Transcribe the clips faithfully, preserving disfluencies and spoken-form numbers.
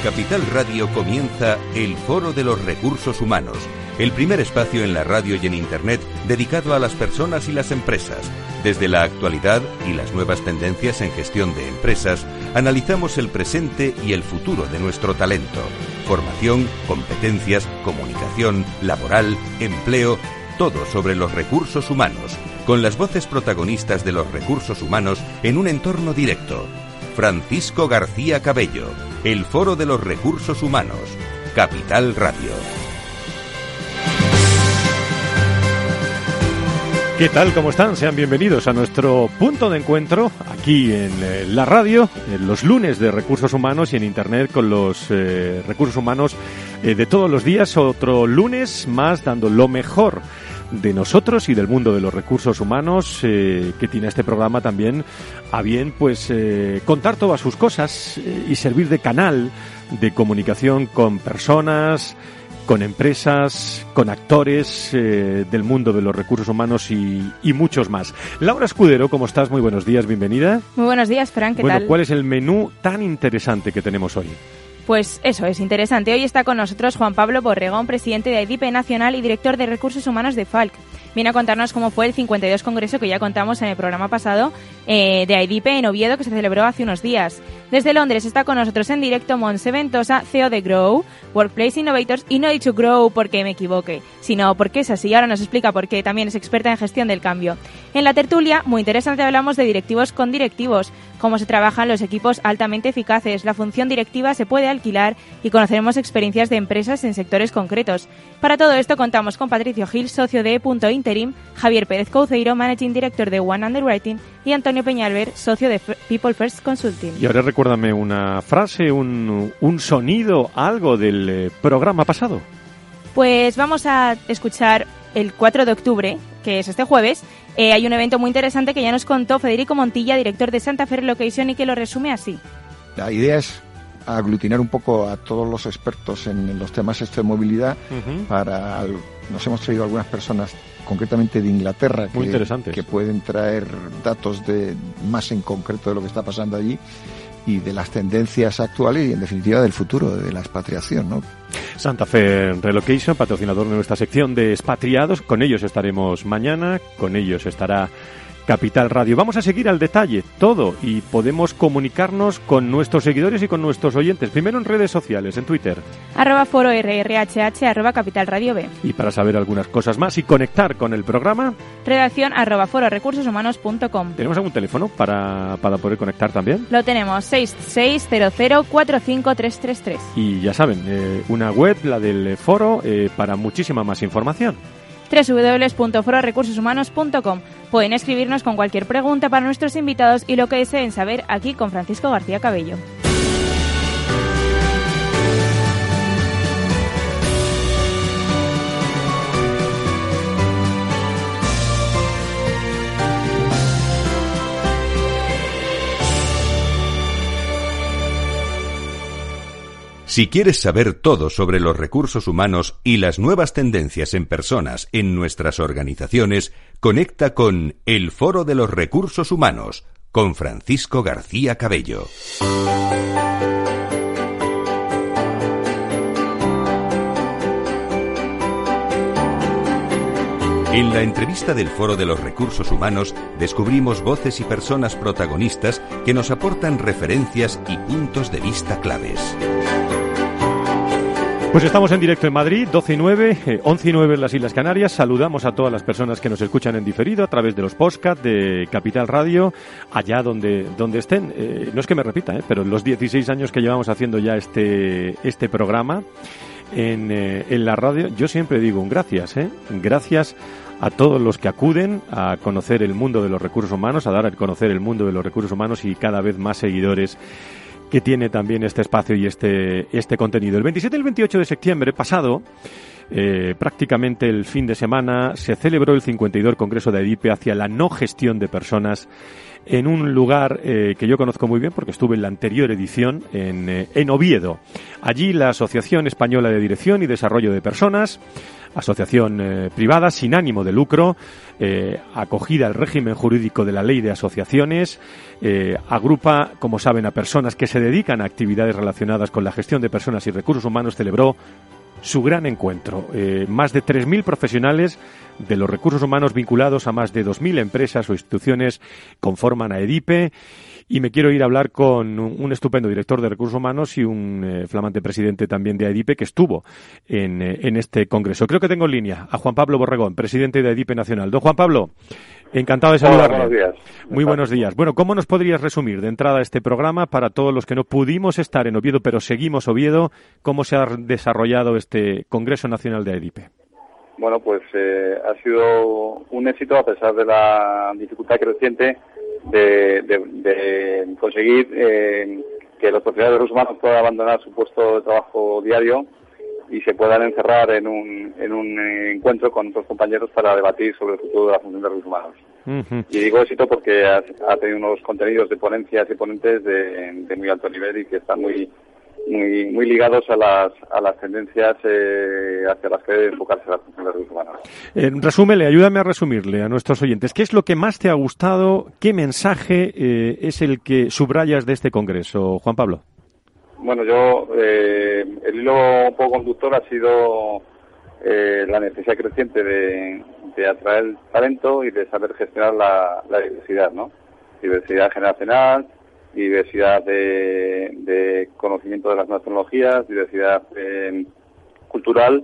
Capital Radio comienza el Foro de los Recursos Humanos, el primer espacio en la radio y en Internet dedicado a las personas y las empresas. Desde la actualidad y las nuevas tendencias en gestión de empresas, analizamos el presente y el futuro de nuestro talento. Formación, competencias, comunicación, laboral, empleo, todo sobre los recursos humanos, con las voces protagonistas de los recursos humanos en un entorno directo. Francisco García Cabello, el Foro de los Recursos Humanos, Capital Radio. ¿Qué tal? ¿Cómo están? Sean bienvenidos a nuestro punto de encuentro aquí en eh, la radio, en los lunes de Recursos Humanos y en Internet con los eh, recursos humanos eh, de todos los días. Otro lunes más dando lo mejor de nosotros y del mundo de los recursos humanos, eh, que tiene este programa también a bien pues eh, contar todas sus cosas eh, y servir de canal de comunicación con personas, con empresas, con actores eh, del mundo de los recursos humanos y, y muchos más. Laura Escudero, ¿cómo estás? Muy buenos días, bienvenida. Muy buenos días, Fran, ¿qué bueno, tal? ¿Cuál es el menú tan interesante que tenemos hoy? Pues eso es interesante. Hoy está con nosotros Juan Pablo Borregón, presidente de A I D I P E Nacional y director de Recursos Humanos de Falck. Viene a contarnos cómo fue el cincuenta y dos Congreso que ya contamos en el programa pasado eh, de A I D I P E en Oviedo, que se celebró hace unos días. Desde Londres está con nosotros en directo Montse Ventosa, C E O de Grow, Workplace Innovators, y no he dicho Grow porque me equivoque, sino porque es así. Ahora nos explica por qué. También es experta en gestión del cambio. En la tertulia, muy interesante, hablamos de directivos con directivos, cómo se trabajan los equipos altamente eficaces. La función directiva se puede alquilar y conoceremos experiencias de empresas en sectores concretos. Para todo esto contamos con Patricio Gil, socio de E. Interim, Javier Pérez Couceiro, Managing Director de One Underwriting, y Antonio Peñalver, socio de People First Consulting. Y ahora recuérdame una frase, un, un sonido, algo del eh, programa pasado. Pues vamos a escuchar el cuatro de octubre, que es este jueves. Eh, hay un evento muy interesante que ya nos contó Federico Montilla, director de Santa Fe Relocation, y que lo resume así. La idea es aglutinar un poco a todos los expertos en los temas de movilidad. Uh-huh. Para nos hemos traído algunas personas concretamente de Inglaterra que, que pueden traer datos de más en concreto de lo que está pasando allí y de las tendencias actuales y en definitiva del futuro de la expatriación, ¿no? Santa Fe Relocation, patrocinador de nuestra sección de expatriados. Con ellos estaremos mañana, con ellos estará Capital Radio. Vamos a seguir al detalle todo y podemos comunicarnos con nuestros seguidores y con nuestros oyentes. Primero en redes sociales, en Twitter. Arroba foro rrhh, arroba Capital Radio B. Y para saber algunas cosas más y conectar con el programa, redacción arroba foro recursos humanos punto com. ¿Tenemos algún teléfono para, para poder conectar también? Lo tenemos, seis seis cero cero cuatro cinco tres tres tres. Y ya saben, eh, una web, la del foro, eh, para muchísima más información. doble u doble u doble u punto foro recursos humanos punto com. Pueden escribirnos con cualquier pregunta para nuestros invitados y lo que deseen saber aquí con Francisco García Cabello. Si quieres saber todo sobre los recursos humanos y las nuevas tendencias en personas en nuestras organizaciones, conecta con el Foro de los Recursos Humanos, con Francisco García Cabello. En la entrevista del Foro de los Recursos Humanos descubrimos voces y personas protagonistas que nos aportan referencias y puntos de vista claves. Pues estamos en directo en Madrid, doce y nueve, once y nueve en las Islas Canarias. Saludamos a todas las personas que nos escuchan en diferido a través de los podcasts de Capital Radio, allá donde, donde estén. Eh, no es que me repita, eh, pero los dieciséis años que llevamos haciendo ya este, este programa en, eh, en la radio, yo siempre digo un gracias, eh, gracias a todos los que acuden a conocer el mundo de los recursos humanos, a dar a conocer el mundo de los recursos humanos y cada vez más seguidores que tiene también este espacio y este este contenido. El veintisiete y el veintiocho de septiembre pasado, eh, prácticamente el fin de semana, se celebró el cincuenta y dos Congreso de A I D I P E hacia la no gestión de personas en un lugar eh, que yo conozco muy bien porque estuve en la anterior edición en, eh, en Oviedo. Allí la Asociación Española de Dirección y Desarrollo de Personas, asociación eh, privada sin ánimo de lucro, eh, acogida al régimen jurídico de la Ley de Asociaciones, eh, agrupa, como saben, a personas que se dedican a actividades relacionadas con la gestión de personas y recursos humanos, celebró su gran encuentro. Eh, más de tres mil profesionales de los recursos humanos vinculados a más de dos mil empresas o instituciones conforman a EDIPE. Y me quiero ir a hablar con un estupendo director de recursos humanos y un eh, flamante presidente también de EDIPE que estuvo en, eh, en este congreso. Creo que tengo en línea a Juan Pablo Borregón, presidente de EDIPE Nacional. Don Juan Pablo, encantado de saludarle. Hola, buenos días. Muy buenos días. Bueno, ¿cómo nos podrías resumir de entrada este programa para todos los que no pudimos estar en Oviedo, pero seguimos Oviedo? ¿Cómo se ha desarrollado este Congreso Nacional de EDIPE? Bueno, pues eh, ha sido un éxito a pesar de la dificultad creciente de, de, de conseguir eh, que los profesionales de recursos humanos puedan abandonar su puesto de trabajo diario y se puedan encerrar en un, en un encuentro con otros compañeros para debatir sobre el futuro de la función de recursos humanos. Uh-huh. Y digo éxito porque ha, ha tenido unos contenidos de ponencias y ponentes de, de muy alto nivel y que están muy muy muy ligados a las a las tendencias eh, hacia las que debe enfocarse la función de recursos humanos. Eh, resúmele, ayúdame a resumirle a nuestros oyentes. ¿Qué es lo que más te ha gustado? ¿Qué mensaje eh, es el que subrayas de este congreso, Juan Pablo? Bueno, yo eh, el hilo un poco conductor ha sido eh, la necesidad creciente de, de atraer talento y de saber gestionar la, la diversidad, ¿no? Diversidad generacional, diversidad de, de conocimiento de las nuevas tecnologías, diversidad eh, cultural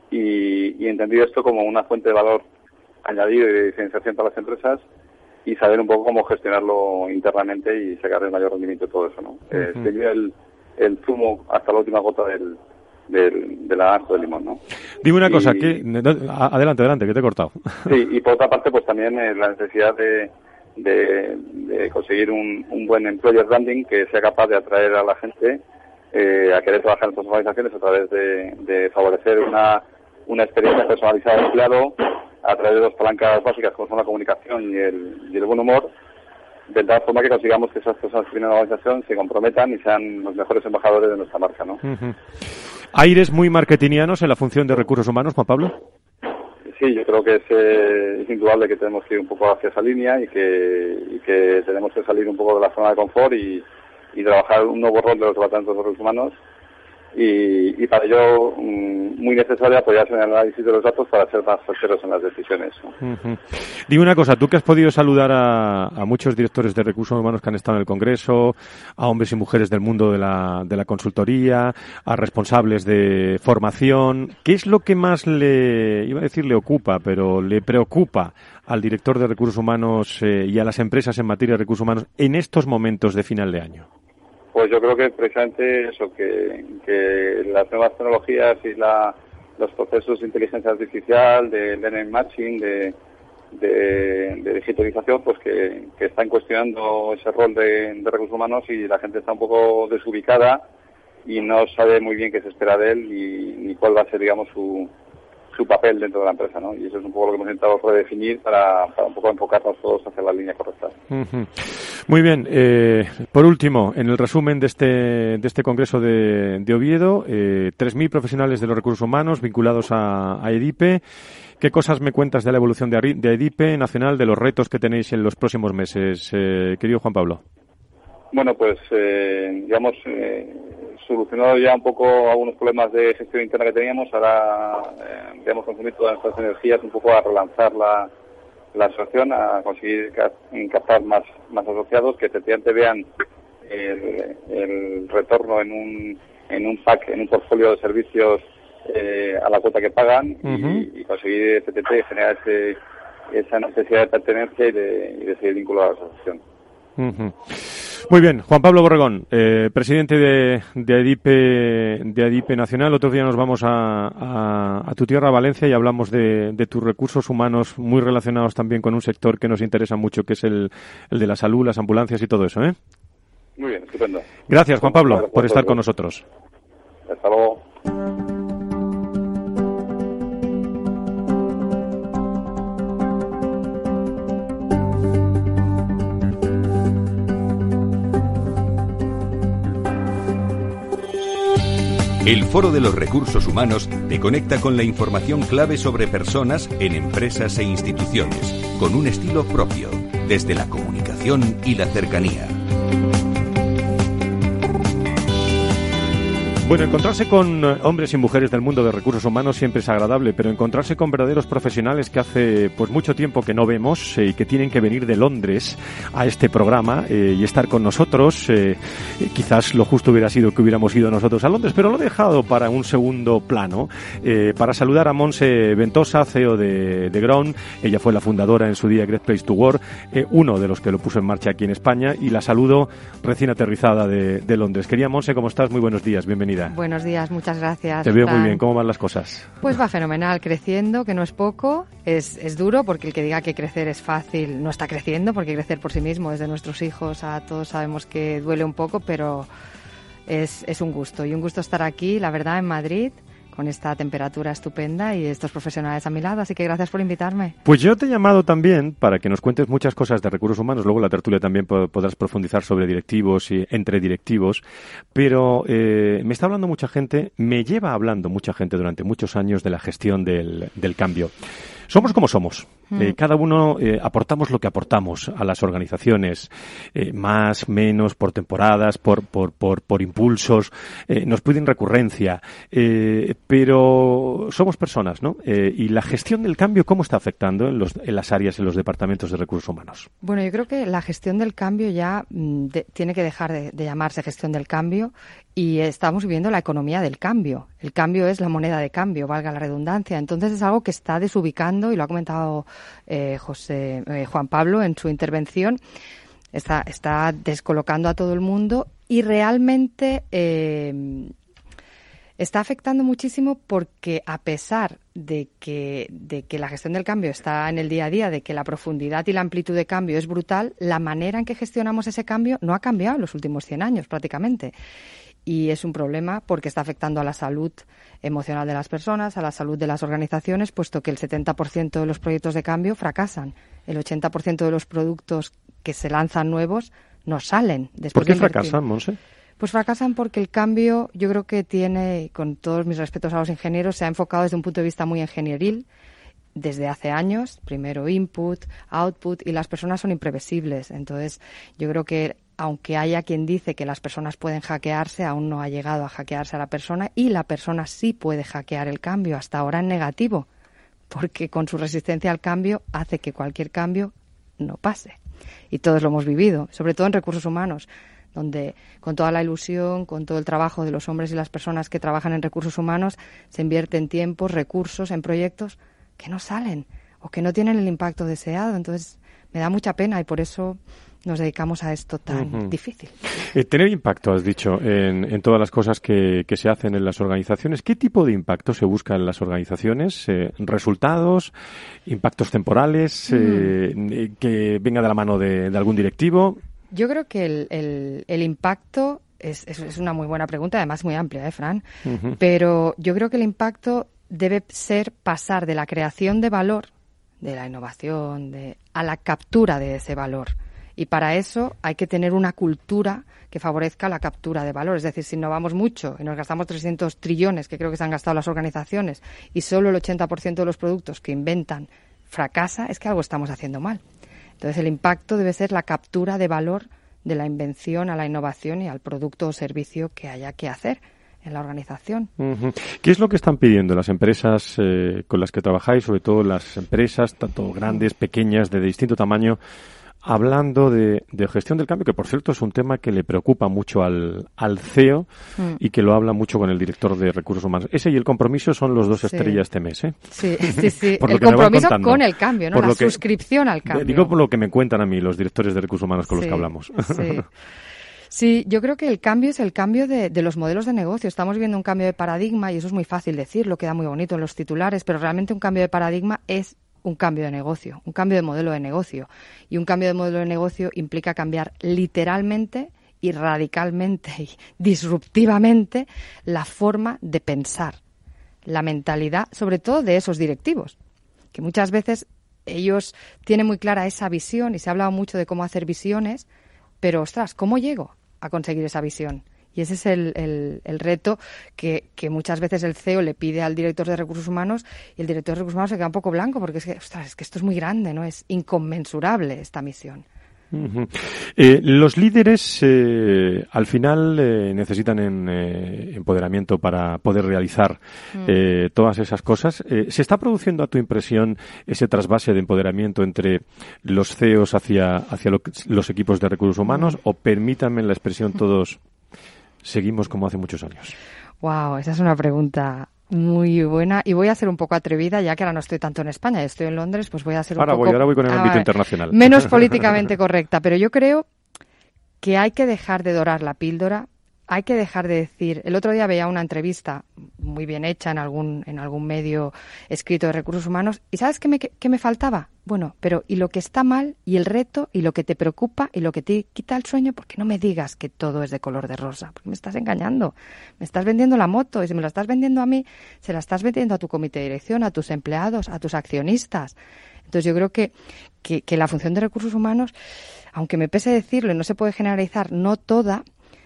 y, y entender esto como una fuente de valor añadido y de diferenciación para las empresas y saber un poco cómo gestionarlo internamente y sacar el mayor rendimiento de todo eso, ¿no? Uh-huh. Eh, sería el, el zumo hasta la última gota del, del, del naranjo del limón, ¿no? Dime una y, cosa, que adelante, adelante, que te he cortado. Sí, y por otra parte, pues también eh, la necesidad de De, de conseguir un, un buen employer branding que sea capaz de atraer a la gente eh, a querer trabajar en estas organizaciones a través de, de favorecer una, una experiencia personalizada del empleado a través de dos palancas básicas como son la comunicación y el, y el buen humor, de tal forma que consigamos que esas personas que vienen a la organización se comprometan y sean los mejores embajadores de nuestra marca, ¿no? Uh-huh. ¿Aires muy marketingianos en la función de recursos humanos, Juan Pablo? Sí, yo creo que es, eh, es indudable que tenemos que ir un poco hacia esa línea y que, y que tenemos que salir un poco de la zona de confort y, y trabajar un nuevo rol de los departamentos de recursos humanos y, y para ello mm, muy necesario apoyarse en el análisis de los datos para ser más certeros en las decisiones, ¿no? Uh-huh. Dime una cosa, tú que has podido saludar a, a muchos directores de recursos humanos que han estado en el Congreso, a hombres y mujeres del mundo de la, de la consultoría, a responsables de formación, ¿qué es lo que más le, iba a decir le ocupa, pero le preocupa al director de recursos humanos eh, y a las empresas en materia de recursos humanos en estos momentos de final de año? Pues yo creo que precisamente eso, que, que las nuevas tecnologías y la, los procesos de inteligencia artificial, de learning matching, de, de, de digitalización, pues que, que están cuestionando ese rol de, de recursos humanos y la gente está un poco desubicada y no sabe muy bien qué se espera de él y ni cuál va a ser, digamos, su, su papel dentro de la empresa, ¿no? Y eso es un poco lo que hemos intentado redefinir para, para un poco enfocarnos todos hacia la línea correcta. Uh-huh. Muy bien. Eh, por último, en el resumen de este de este congreso de, de Oviedo, eh, tres mil profesionales de los recursos humanos vinculados a, a EDIPE. ¿Qué cosas me cuentas de la evolución de, de EDIPE Nacional, de los retos que tenéis en los próximos meses, eh, querido Juan Pablo? Bueno, pues, eh, digamos, eh, solucionado ya un poco algunos problemas de gestión interna que teníamos, ahora, eh, digamos, consumir todas nuestras energías un poco a relanzar la, la asociación, a conseguir captar más, más asociados que efectivamente vean el, el retorno en un, en un pack, en un portfolio de servicios eh, a la cuota que pagan. Uh-huh. y, y conseguir efectivamente generar ese, esa necesidad de pertenencia y de, y de seguir vinculado a la asociación. Uh-huh. Muy bien, Juan Pablo Borregón, eh, presidente de, de EDIPE, de EDIPE Nacional. Otro día nos vamos a, a, a tu tierra, a Valencia, y hablamos de, de tus recursos humanos muy relacionados también con un sector que nos interesa mucho, que es el, el de la salud, las ambulancias y todo eso, ¿eh? Muy bien, estupendo. Gracias, Juan Pablo, por estar con nosotros. Hasta luego. El Foro de los Recursos Humanos te conecta con la información clave sobre personas en empresas e instituciones, con un estilo propio, desde la comunicación y la cercanía. Bueno, encontrarse con hombres y mujeres del mundo de recursos humanos siempre es agradable, pero encontrarse con verdaderos profesionales que hace pues mucho tiempo que no vemos y eh, que tienen que venir de Londres a este programa eh, y estar con nosotros, eh, eh, quizás lo justo hubiera sido que hubiéramos ido nosotros a Londres, pero lo he dejado para un segundo plano, eh, para saludar a Montse Ventosa, C E O de, de Ground. Ella fue la fundadora en su día Great Place to Work, eh, uno de los que lo puso en marcha aquí en España, y la saludo recién aterrizada de, de Londres. Querida Montse, ¿cómo estás? Muy buenos días, bienvenida. Buenos días, muchas gracias. Te veo muy bien. ¿Cómo van las cosas? Pues va fenomenal, creciendo, que no es poco. Es, es duro, porque el que diga que crecer es fácil no está creciendo, porque crecer por sí mismo, desde nuestros hijos a todos sabemos que duele un poco, pero es, es un gusto. Y un gusto estar aquí, la verdad, en Madrid, con esta temperatura estupenda y estos profesionales a mi lado, así que gracias por invitarme. Pues yo te he llamado también para que nos cuentes muchas cosas de recursos humanos, luego en la tertulia también podrás profundizar sobre directivos y entre directivos, pero eh, me está hablando mucha gente, me lleva hablando mucha gente durante muchos años de la gestión del, del cambio. Somos como somos. Eh, cada uno eh, aportamos lo que aportamos a las organizaciones, eh, más, menos, por temporadas, por por por, por impulsos, eh, nos piden recurrencia, eh, pero somos personas, ¿no? Eh, y la gestión del cambio, ¿cómo está afectando en, los, en las áreas, en los departamentos de recursos humanos? Bueno, yo creo que la gestión del cambio ya mm, de, tiene que dejar de, de llamarse gestión del cambio, y estamos viviendo la economía del cambio. El cambio es la moneda de cambio, valga la redundancia. Entonces es algo que está desubicando, y lo ha comentado eh, José eh, Juan Pablo en su intervención. Está, está descolocando a todo el mundo y realmente eh, está afectando muchísimo, porque a pesar de que, de que la gestión del cambio está en el día a día, de que la profundidad y la amplitud de cambio es brutal, la manera en que gestionamos ese cambio no ha cambiado en los últimos cien años prácticamente. Y es un problema porque está afectando a la salud emocional de las personas, a la salud de las organizaciones, puesto que el setenta por ciento de los proyectos de cambio fracasan. El ochenta por ciento de los productos que se lanzan nuevos no salen. Después ¿Por qué de fracasan, Montse? Pues fracasan porque el cambio, yo creo que tiene, con todos mis respetos a los ingenieros, se ha enfocado desde un punto de vista muy ingenieril desde hace años. Primero input, output, y las personas son imprevisibles. Entonces, yo creo que aunque haya quien dice que las personas pueden hackearse, aún no ha llegado a hackearse a la persona, y la persona sí puede hackear el cambio, hasta ahora en negativo, porque con su resistencia al cambio hace que cualquier cambio no pase. Y todos lo hemos vivido, sobre todo en recursos humanos, donde con toda la ilusión, con todo el trabajo de los hombres y las personas que trabajan en recursos humanos, se invierten tiempos, recursos en proyectos que no salen o que no tienen el impacto deseado. Entonces, me da mucha pena, y por eso nos dedicamos a esto tan uh-huh. difícil. Eh, tener impacto, has dicho, en, en todas las cosas que, que se hacen en las organizaciones. ¿Qué tipo de impacto se busca en las organizaciones? Eh, ¿Resultados? ¿Impactos temporales? Uh-huh. Eh, ¿que venga de la mano de, de algún directivo? Yo creo que el, el, el impacto es, es, es una muy buena pregunta, además muy amplia, ¿eh, Fran? Uh-huh. Pero yo creo que el impacto debe ser pasar de la creación de valor, de la innovación, de, a la captura de ese valor. Y para eso hay que tener una cultura que favorezca la captura de valor. Es decir, si innovamos mucho y nos gastamos trescientos trillones, que creo que se han gastado las organizaciones, y solo el ochenta por ciento de los productos que inventan fracasa, es que algo estamos haciendo mal. Entonces, el impacto debe ser la captura de valor de la invención a la innovación y al producto o servicio que haya que hacer en la organización. Uh-huh. ¿Qué es lo que están pidiendo las empresas eh, con las que trabajáis, sobre todo las empresas, tanto grandes, pequeñas, de distinto tamaño, hablando de, de gestión del cambio, que por cierto es un tema que le preocupa mucho al, al C E O mm. y que lo habla mucho con el director de recursos humanos? Ese y el compromiso son los dos sí. estrellas este mes, ¿eh? Sí, sí, sí. El compromiso con el cambio, ¿no? Por la suscripción al cambio. Digo por lo que me cuentan a mí los directores de recursos humanos con sí, los que hablamos. Sí. Sí, yo creo que el cambio es el cambio de, de los modelos de negocio. Estamos viendo un cambio de paradigma, y eso es muy fácil decirlo, queda muy bonito en los titulares, pero realmente un cambio de paradigma es un cambio de negocio, un cambio de modelo de negocio. Y un cambio de modelo de negocio implica cambiar literalmente y radicalmente y disruptivamente la forma de pensar, la mentalidad, sobre todo de esos directivos, que muchas veces ellos tienen muy clara esa visión, y se ha hablado mucho de cómo hacer visiones, pero, ostras, ¿cómo llego a conseguir esa visión? Y ese es el, el, el reto que, que muchas veces el C E O le pide al director de recursos humanos y el director de recursos humanos se queda un poco blanco porque es que, ostras, es que esto es muy grande, ¿no? Es inconmensurable esta misión. Uh-huh. Eh, los líderes eh, al final eh, necesitan en, eh, empoderamiento para poder realizar uh-huh. eh, todas esas cosas. Eh, ¿Se está produciendo, a tu impresión, ese trasvase de empoderamiento entre los C E Os hacia, hacia lo, los equipos de recursos humanos uh-huh. o, permítanme la expresión, todos seguimos como hace muchos años? Wow, esa es una pregunta muy buena y voy a ser un poco atrevida, ya que ahora no estoy tanto en España, estoy en Londres, pues voy a ser un ahora poco... Voy, ahora voy con el ámbito ah, internacional. Menos políticamente correcta, pero yo creo que hay que dejar de dorar la píldora, hay que dejar de decir... El otro día veía una entrevista muy bien hecha en algún en algún medio escrito de recursos humanos y ¿sabes qué me, qué me faltaba? Bueno, pero y lo que está mal y el reto y lo que te preocupa y lo que te quita el sueño, porque no me digas que todo es de color de rosa, porque me estás engañando, me estás vendiendo la moto y si me la estás vendiendo a mí, se la estás vendiendo a tu comité de dirección, a tus empleados, a tus accionistas. Entonces yo creo que, que, que la función de recursos humanos, aunque me pese decirlo y no se puede generalizar, no toda,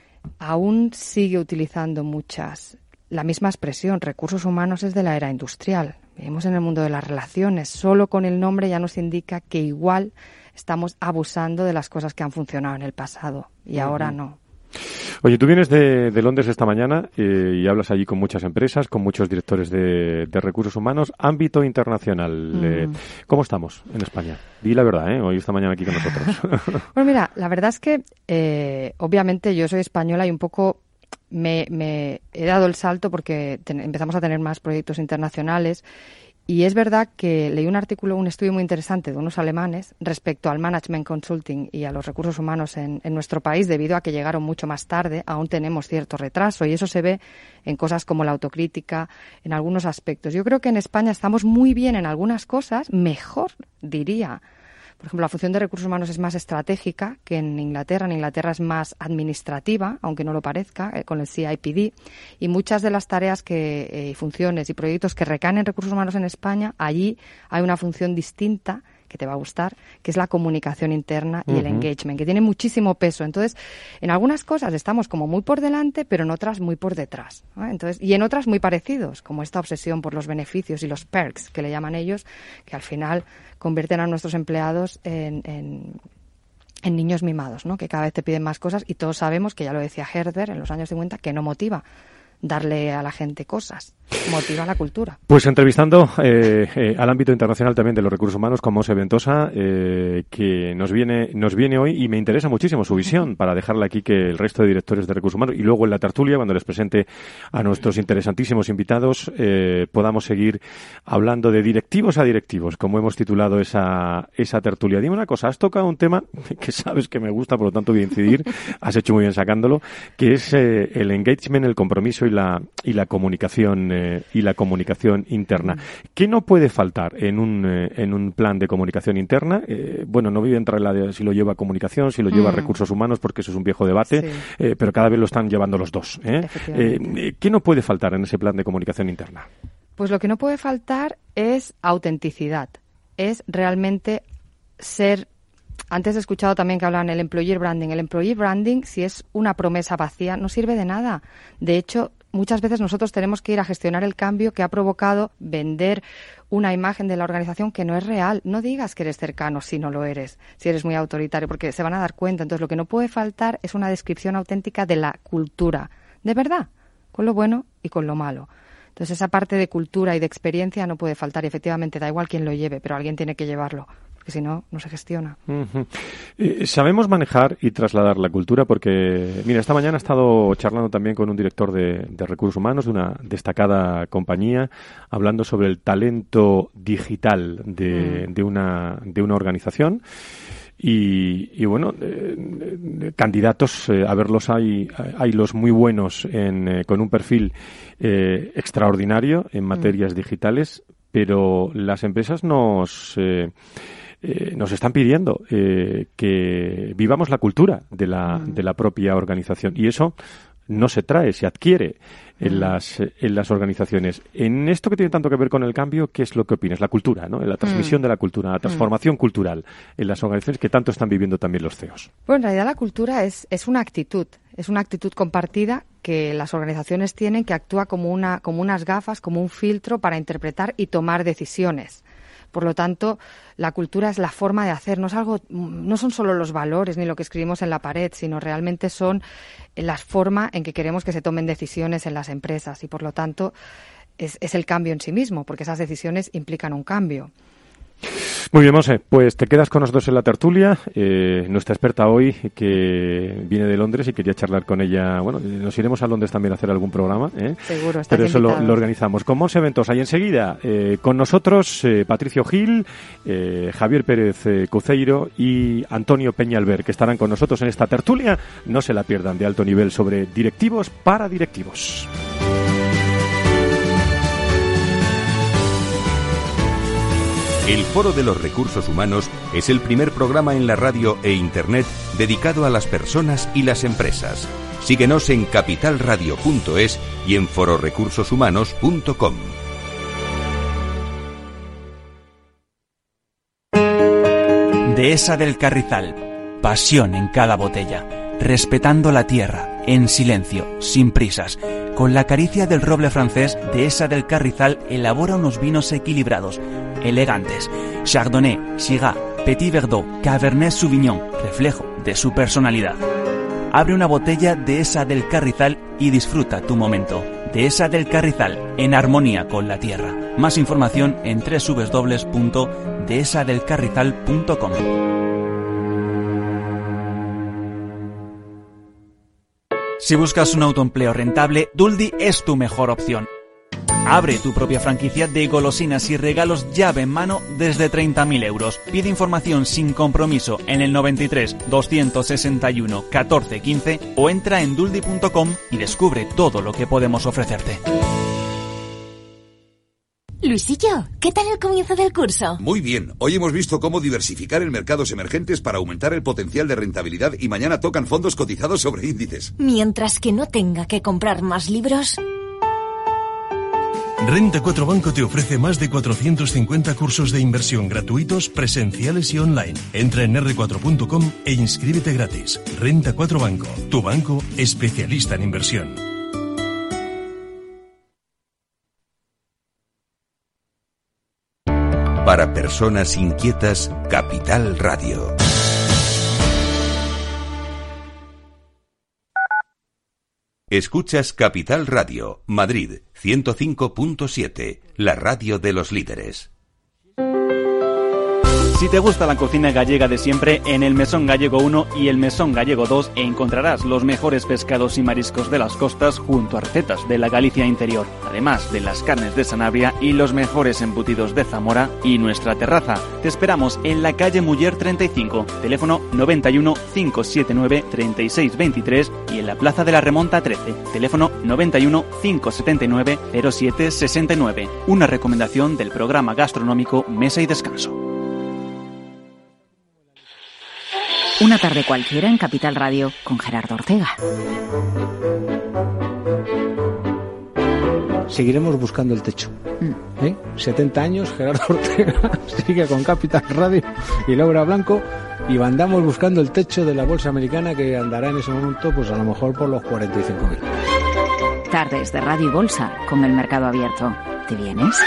aún sigue utilizando muchas la misma expresión. Recursos humanos es de la era industrial. Vivimos en el mundo de las relaciones. Solo con el nombre ya nos indica que igual estamos abusando de las cosas que han funcionado en el pasado y uh-huh. ahora no. Oye, tú vienes de, de Londres esta mañana eh, y hablas allí con muchas empresas, con muchos directores de, de recursos humanos. Ámbito internacional, mm. eh, ¿cómo estamos en España? Di la verdad, ¿eh? Hoy esta mañana aquí con nosotros. Bueno, mira, la verdad es que eh, obviamente yo soy española y un poco me, me he dado el salto porque ten, empezamos a tener más proyectos internacionales. Y es verdad que leí un artículo, un estudio muy interesante de unos alemanes respecto al management consulting y a los recursos humanos en, en nuestro país, debido a que llegaron mucho más tarde, aún tenemos cierto retraso y eso se ve en cosas como la autocrítica, en algunos aspectos. Yo creo que en España estamos muy bien en algunas cosas, mejor diría. Por ejemplo, la función de recursos humanos es más estratégica que en Inglaterra. En Inglaterra es más administrativa, aunque no lo parezca, eh, con el C I P D. Y muchas de las tareas, que eh, funciones y proyectos que recaen en recursos humanos en España, allí hay una función distinta que te va a gustar, que es la comunicación interna y uh-huh. el engagement, que tiene muchísimo peso. Entonces, en algunas cosas estamos como muy por delante, pero en otras muy por detrás, ¿no? Entonces, y en otras muy parecidos, como esta obsesión por los beneficios y los perks, que le llaman ellos, que al final convierten a nuestros empleados en, en, en niños mimados, ¿no? Que cada vez te piden más cosas y todos sabemos, que ya lo decía Herder en los años cincuenta, que no motiva darle a la gente cosas, motiva la cultura. Pues entrevistando eh, eh, al ámbito internacional también de los recursos humanos con Monse Ventosa, eh, que nos viene nos viene hoy y me interesa muchísimo su visión para dejarla aquí que el resto de directores de recursos humanos y luego en la tertulia, cuando les presente a nuestros interesantísimos invitados, eh, podamos seguir hablando de directivos a directivos, como hemos titulado esa esa tertulia. Dime una cosa, has tocado un tema que sabes que me gusta, por lo tanto voy a incidir, has hecho muy bien sacándolo, que es eh, el engagement, el compromiso y la y la comunicación eh, y la comunicación interna. ¿Qué no puede faltar en un eh, en un plan de comunicación interna? Eh, bueno, no voy a entrar en la de si lo lleva comunicación, si lo lleva mm. recursos humanos, porque eso es un viejo debate, sí. eh, pero cada vez lo están llevando los dos. ¿eh? Eh, ¿Qué no puede faltar en ese plan de comunicación interna? Pues lo que no puede faltar es autenticidad, es realmente ser... Antes he escuchado también que hablan del employer branding. El employer branding, si es una promesa vacía, no sirve de nada. De hecho, muchas veces nosotros tenemos que ir a gestionar el cambio que ha provocado vender una imagen de la organización que no es real. No digas que eres cercano si no lo eres, si eres muy autoritario, porque se van a dar cuenta. Entonces, lo que no puede faltar es una descripción auténtica de la cultura, de verdad, con lo bueno y con lo malo. Entonces, esa parte de cultura y de experiencia no puede faltar y efectivamente da igual quién lo lleve, pero alguien tiene que llevarlo. Que si no, no se gestiona. Uh-huh. Eh, sabemos manejar y trasladar la cultura porque, mira, esta mañana he estado charlando también con un director de, de recursos humanos de una destacada compañía, hablando sobre el talento digital de, uh-huh. de, una, de una organización. Y, y bueno, eh, candidatos, eh, a verlos hay, hay los muy buenos en, eh, con un perfil eh, extraordinario en materias uh-huh. digitales, pero las empresas nos... Eh, Eh, nos están pidiendo eh, que vivamos la cultura de la, de la propia organización y eso no se trae, se adquiere en las, en las organizaciones. En esto que tiene tanto que ver con el cambio, ¿qué es lo que opinas? La cultura, ¿no? La transmisión mm. de la cultura, la transformación mm. cultural en las organizaciones que tanto están viviendo también los C E Os. Bueno, en realidad la cultura es, es una actitud, es una actitud compartida que las organizaciones tienen, que actúa como, una, como unas gafas, como un filtro para interpretar y tomar decisiones. Por lo tanto, la cultura es la forma de hacer, no es algo, no son solo los valores ni lo que escribimos en la pared, sino realmente son la forma en que queremos que se tomen decisiones en las empresas y, por lo tanto, es, es el cambio en sí mismo, porque esas decisiones implican un cambio. Muy bien, Monse, pues te quedas con nosotros en la tertulia. Eh, nuestra experta hoy, que viene de Londres y quería charlar con ella. Bueno, nos iremos a Londres también a hacer algún programa. ¿eh? Seguro, estás Pero eso lo, invitado. lo organizamos con Monse Ventosa. Y enseguida, eh, con nosotros, eh, Patricio Gil, eh, Javier Pérez eh, Cuceiro y Antonio Peñalver, que estarán con nosotros en esta tertulia. No se la pierdan, de alto nivel sobre directivos para directivos. El Foro de los Recursos Humanos es el primer programa en la radio e Internet dedicado a las personas y las empresas. Síguenos en capital radio punto es y en foro recursos humanos punto com. Dehesa del Carrizal. Pasión en cada botella. Respetando la tierra, en silencio, sin prisas. Con la caricia del roble francés, Dehesa del Carrizal elabora unos vinos equilibrados, elegantes. Chardonnay, Syrah, Petit Verdot, Cabernet Sauvignon, reflejo de su personalidad. Abre una botella Dehesa del Carrizal y disfruta tu momento. Dehesa del Carrizal, en armonía con la tierra. Más información en doble u doble u doble u punto dehesa del carrizal punto com. Si buscas un autoempleo rentable, Duldi es tu mejor opción. Abre tu propia franquicia de golosinas y regalos llave en mano desde treinta mil euros. Pide información sin compromiso en el noventa y tres, doscientos sesenta y uno, catorce quince o entra en duldi punto com y descubre todo lo que podemos ofrecerte. Luisillo, ¿qué tal el comienzo del curso? Muy bien. Hoy hemos visto cómo diversificar en mercados emergentes para aumentar el potencial de rentabilidad y mañana tocan fondos cotizados sobre índices. Mientras que no tenga que comprar más libros... Renta cuatro Banco te ofrece más de cuatrocientos cincuenta cursos de inversión gratuitos, presenciales y online. Entra en erre cuatro punto com e inscríbete gratis. Renta cuatro Banco, tu banco especialista en inversión. Para personas inquietas, Capital Radio. Escuchas Capital Radio, Madrid, ciento cinco punto siete, la radio de los líderes. Si te gusta la cocina gallega de siempre, en el Mesón Gallego uno y el Mesón Gallego dos encontrarás los mejores pescados y mariscos de las costas junto a recetas de la Galicia interior, además de las carnes de Sanabria y los mejores embutidos de Zamora y nuestra terraza. Te esperamos en la calle Muller treinta y cinco, teléfono noventa y uno, cinco setenta y nueve, treinta y seis veintitrés y en la Plaza de la Remonta trece, teléfono noventa y uno, cinco setenta y nueve, cero siete sesenta y nueve. Una recomendación del programa gastronómico Mesa y Descanso. Una tarde cualquiera en Capital Radio con Gerardo Ortega. Seguiremos buscando el techo. ¿Eh? setenta años, Gerardo Ortega sigue con Capital Radio y Laura Blanco y andamos buscando el techo de la bolsa americana que andará en ese momento pues a lo mejor por los cuarenta y cinco mil. Tardes de Radio y Bolsa con el mercado abierto. ¿Te vienes?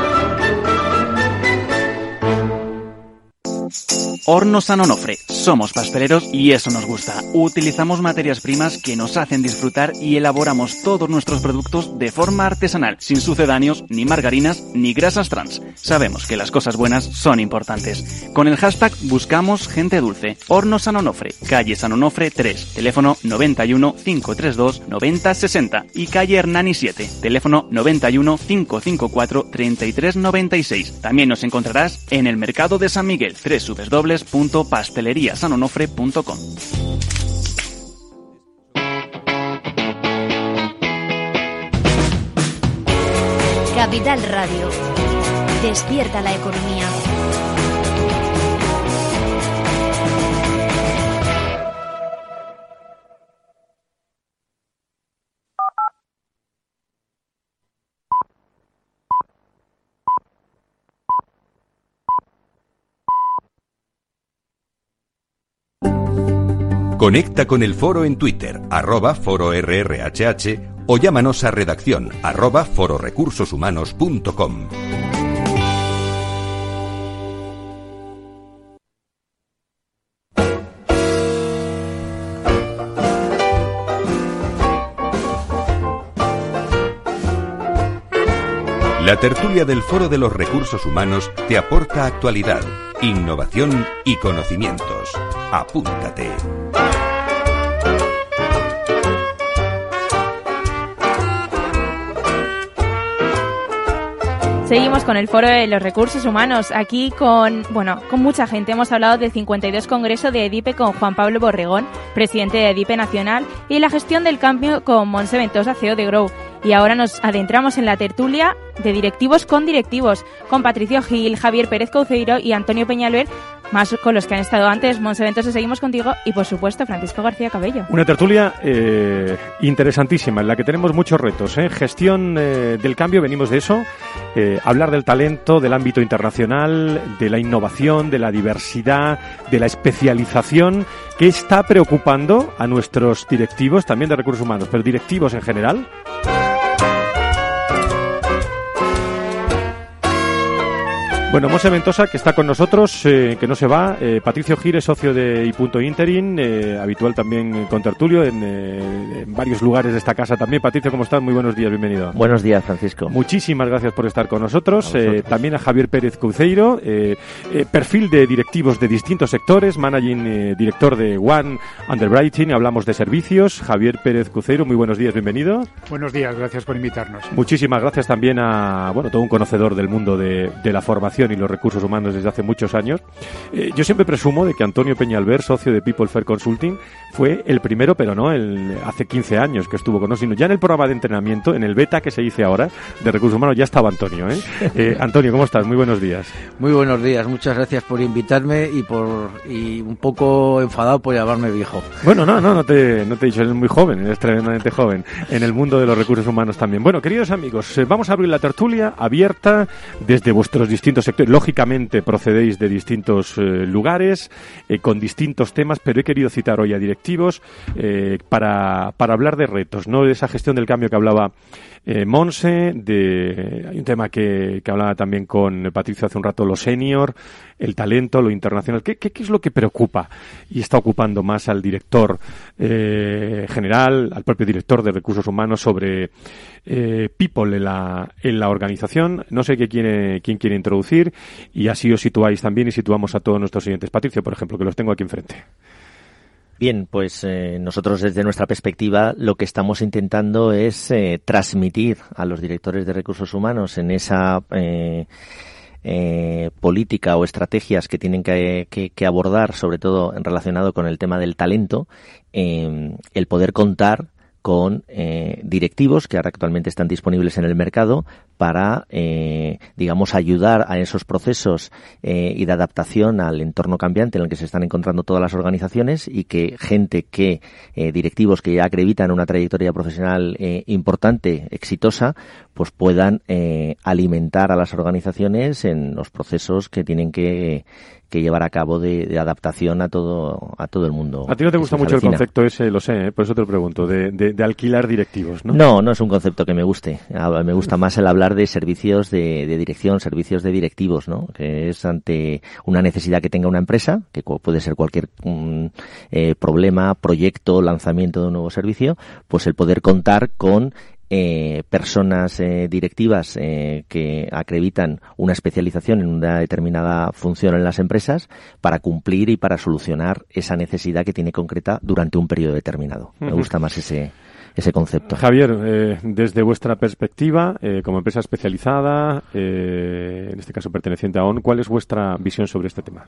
Hornos San Onofre. Somos pasteleros y eso nos gusta. Utilizamos materias primas que nos hacen disfrutar y elaboramos todos nuestros productos de forma artesanal, sin sucedáneos, ni margarinas, ni grasas trans. Sabemos que las cosas buenas son importantes. Con el hashtag buscamos gente dulce. Hornos San Onofre, calle San Onofre tres, teléfono noventa y uno, cinco treinta y dos, noventa sesenta y calle Hernani siete, teléfono noventa y uno, cinco cincuenta y cuatro, treinta y tres noventa y seis. También nos encontrarás en el mercado de San Miguel, doble u doble u doble u punto pastelería san onofre punto com. Capital Radio. Despierta la economía. Conecta con el foro en Twitter, arroba foro R R H H, o llámanos a redacción, arroba fororecursoshumanos punto com. La tertulia del Foro de los Recursos Humanos te aporta actualidad, innovación y conocimientos. Apúntate. Seguimos con el Foro de los Recursos Humanos, aquí con, bueno, con mucha gente. Hemos hablado del cincuenta y dos Congreso de EDIPE con Juan Pablo Borregón, presidente de EDIPE Nacional, y la gestión del cambio con Montse Ventosa, C E O de Grow. Y ahora nos adentramos en la tertulia de directivos con directivos, con Patricio Gil, Javier Pérez Couceiro y Antonio Peñalver, más con los que han estado antes. Montse Ventosa, seguimos contigo, y por supuesto Francisco García Cabello. Una tertulia eh, interesantísima, en la que tenemos muchos retos. ¿eh? Gestión eh, del cambio, venimos de eso, eh, hablar del talento, del ámbito internacional, de la innovación, de la diversidad, de la especialización, que está preocupando a nuestros directivos, también de recursos humanos, pero directivos en general. Bueno, Montse Ventosa, que está con nosotros, eh, que no se va. Eh, Patricio Gil, socio de I. Interim, eh, habitual también con tertulio en, eh, en varios lugares de esta casa también. Patricio, ¿cómo estás? Muy buenos días, bienvenido. Buenos días, Francisco. Muchísimas gracias por estar con nosotros. Eh, también a Javier Pérez Couceiro, eh, eh, perfil de directivos de distintos sectores, managing eh, director de One Underwriting, hablamos de servicios. Javier Pérez Couceiro, muy buenos días, bienvenido. Buenos días, gracias por invitarnos. Muchísimas gracias también a, bueno, todo un conocedor del mundo de, de la formación y los recursos humanos desde hace muchos años. Eh, yo siempre presumo de que Antonio Peñalver, socio de People Fair Consulting, fue el primero, pero no el, hace quince años que estuvo con nosotros, sino ya en el programa de entrenamiento, en el beta que se dice ahora de recursos humanos, ya estaba Antonio. ¿eh? Eh, Antonio, ¿cómo estás? Muy buenos días. Muy buenos días, muchas gracias por invitarme y por y un poco enfadado por llamarme viejo. Bueno, no, no, no te, no te he dicho, eres muy joven, eres tremendamente joven en el mundo de los recursos humanos también. Bueno, queridos amigos, eh, vamos a abrir la tertulia abierta desde vuestros distintos sectores. Lógicamente procedéis de distintos eh, lugares, eh, con distintos temas, pero he querido citar hoy a directivos eh, para, para hablar de retos, no de esa gestión del cambio que hablaba eh, Montse, de, hay un tema que, que hablaba también con Patricio hace un rato, lo senior, el talento, lo internacional. ¿Qué, qué, qué es lo que preocupa y está ocupando más al director eh, general, al propio director de recursos humanos sobre eh, people en la, en la organización? No sé qué quiere, quién quiere introducir, y así os situáis también y situamos a todos nuestros siguientes. Patricio, por ejemplo, que los tengo aquí enfrente. Bien, pues eh, nosotros desde nuestra perspectiva lo que estamos intentando es eh, transmitir a los directores de recursos humanos en esa eh, eh, política o estrategias que tienen que, que, que abordar, sobre todo relacionado con el tema del talento, eh, el poder contar con eh, directivos que ahora actualmente están disponibles en el mercado para, eh, digamos, ayudar a esos procesos eh, y de adaptación al entorno cambiante en el que se están encontrando todas las organizaciones, y que gente que, eh, directivos que ya acreditan una trayectoria profesional eh, importante, exitosa, pues puedan eh, alimentar a las organizaciones en los procesos que tienen que, que llevar a cabo de, de adaptación a todo a todo el mundo. A ti no te gusta mucho el concepto ese, lo sé, ¿eh? Por eso te lo pregunto, de, de, de alquilar directivos, ¿no? No, no es un concepto que me guste. Me gusta más el hablar de servicios de, de dirección, servicios de directivos, ¿no? Que es ante una necesidad que tenga una empresa, que puede ser cualquier um, eh, problema, proyecto, lanzamiento de un nuevo servicio, pues el poder contar con Eh, personas eh, directivas eh, que acreditan una especialización en una determinada función en las empresas para cumplir y para solucionar esa necesidad que tiene concreta durante un periodo determinado. Uh-huh. Me gusta más ese ese concepto. Javier, eh, desde vuestra perspectiva, eh, como empresa especializada, eh, en este caso perteneciente a O N, ¿cuál es vuestra visión sobre este tema?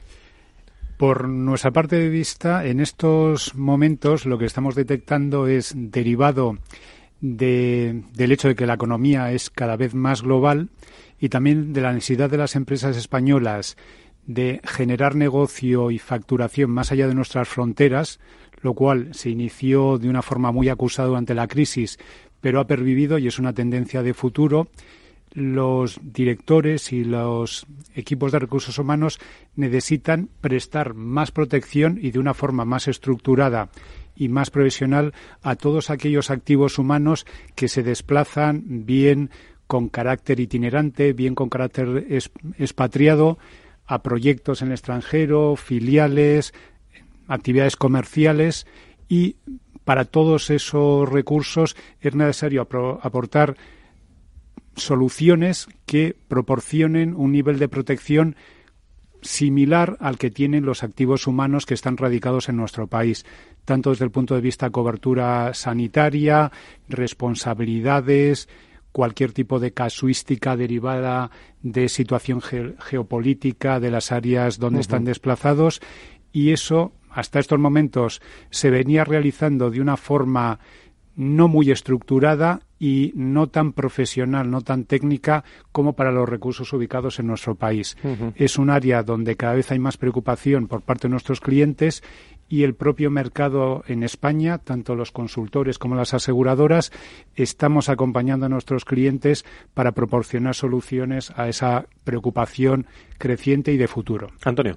Por nuestra parte de vista, en estos momentos lo que estamos detectando es derivado De, del hecho de que la economía es cada vez más global, y también de la necesidad de las empresas españolas de generar negocio y facturación más allá de nuestras fronteras, lo cual se inició de una forma muy acusada durante la crisis, pero ha pervivido y es una tendencia de futuro. los directores y los equipos de recursos humanos necesitan prestar más protección y de una forma más estructurada y más profesional a todos aquellos activos humanos que se desplazan bien con carácter itinerante, bien con carácter expatriado, a proyectos en el extranjero, filiales, actividades comerciales, y para todos esos recursos es necesario aportar soluciones que proporcionen un nivel de protección similar al que tienen los activos humanos que están radicados en nuestro país, tanto desde el punto de vista de cobertura sanitaria, responsabilidades, cualquier tipo de casuística derivada de situación ge- geopolítica de las áreas donde uh-huh. están desplazados, y eso hasta estos momentos se venía realizando de una forma no muy estructurada y no tan profesional, no tan técnica como para los recursos ubicados en nuestro país. Uh-huh. Es un área donde cada vez hay más preocupación por parte de nuestros clientes, y el propio mercado en España, tanto los consultores como las aseguradoras, estamos acompañando a nuestros clientes para proporcionar soluciones a esa preocupación creciente y de futuro. Antonio.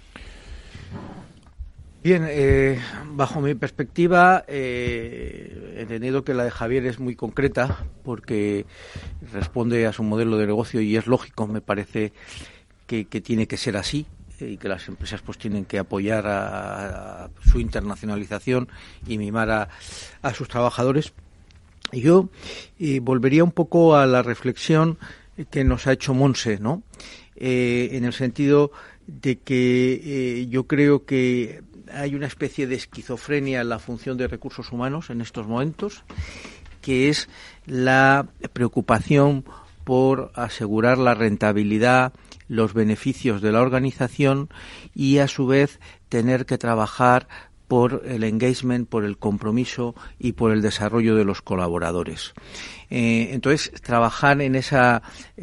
Bien, eh, bajo mi perspectiva, eh, he entendido que la de Javier es muy concreta porque responde a su modelo de negocio y es lógico, me parece que, que tiene que ser así, y que las empresas pues tienen que apoyar a, a su internacionalización y mimar a, a sus trabajadores. Yo eh, volvería un poco a la reflexión que nos ha hecho Monse, ¿no? Eh, en el sentido de que eh, yo creo que hay una especie de esquizofrenia en la función de recursos humanos en estos momentos, que es la preocupación por asegurar la rentabilidad, los beneficios de la organización, y a su vez tener que trabajar por el engagement, por el compromiso y por el desarrollo de los colaboradores. Eh, entonces, trabajar en esas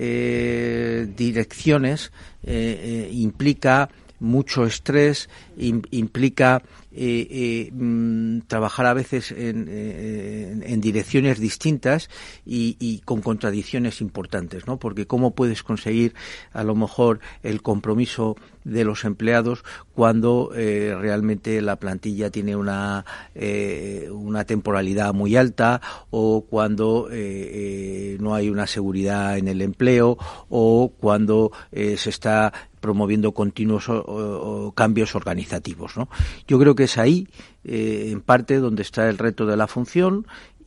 eh, direcciones eh, eh, implica mucho estrés, im, implica eh, eh, mm, trabajar a veces en, eh, en direcciones distintas y, y con contradicciones importantes, ¿no? Porque cómo puedes conseguir a lo mejor el compromiso de los empleados cuando eh, realmente la plantilla tiene una eh, una temporalidad muy alta, o cuando eh, eh, no hay una seguridad en el empleo, o cuando eh, se está promoviendo continuos o, o, cambios organizativos, ¿no? Yo creo que es ahí, eh, en parte, donde está el reto de la función